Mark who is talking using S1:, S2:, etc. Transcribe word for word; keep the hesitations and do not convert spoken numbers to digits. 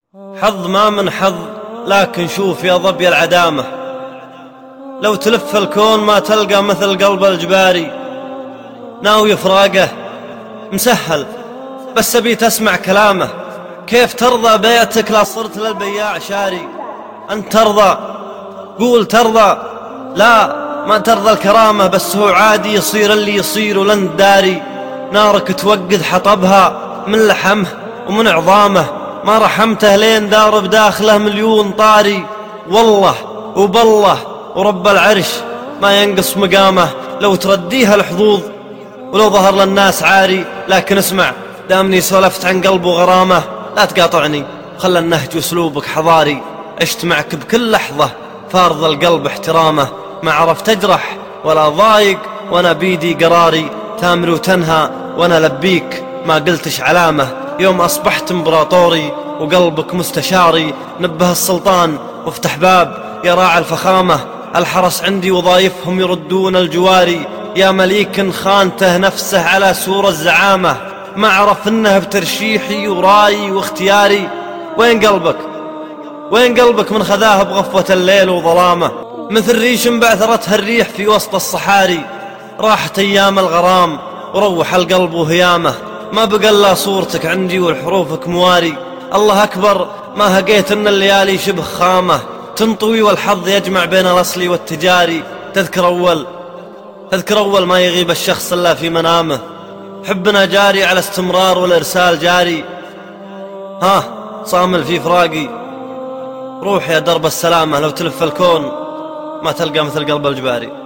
S1: حظ ما من حظ، لكن شوف يا ظبي العدامة، لو تلف الكون ما تلقى مثل قلب الجباري. ناوي فراقه مسهل، بس أبي تسمع كلامه. كيف ترضى بيتك لا صرت للبياع شاري؟ أنت ترضى؟ قول ترضى. لا ما ترضى الكرامة، بس هو عادي يصير اللي يصير ولن تداري. نارك توقد حطبها من لحمه ومن عظامه، ما رحمته لين دار بداخله مليون طاري. والله وبالله ورب العرش ما ينقص مقامه لو ترديها الحظوظ ولو ظهر للناس عاري. لكن اسمع، دامني سولفت عن قلب وغرامه، لا تقاطعني، خلى النهج واسلوبك حضاري. عشت معك بكل لحظة فارض القلب احترامه، ما عرفت اجرح ولا ضايق وانا بيدي قراري. تامر وتنهى وانا لبيك ما قلتش علامه، يوم اصبحت امبراطوري وقلبك مستشاري. نبه السلطان وافتح باب يا راعي الفخامة، الحرس عندي وظايفهم يردون الجواري. يا مليك خانته نفسه على سور الزعامة، ما عرف انه بترشيحي وراي واختياري. وين قلبك؟ وين قلبك من خذاه بغفوة الليل وظلامه؟ مثل ريش بعثرتها الريح في وسط الصحاري، راحت ايام الغرام وروح القلب وهيامه. ما بقى الا صورتك عندي والحروفك مواري. الله اكبر ما هقيت ان الليالي شبه خامه، تنطوي والحظ يجمع بين الاصلي والتجاري. تذكر اول تذكر اول ما يغيب الشخص الا في منامه، حبنا جاري على استمرار والارسال جاري. ها صامل في فراقي، روح يا درب السلامة، لو تلف الكون ما تلقى مثل قلب الجباري.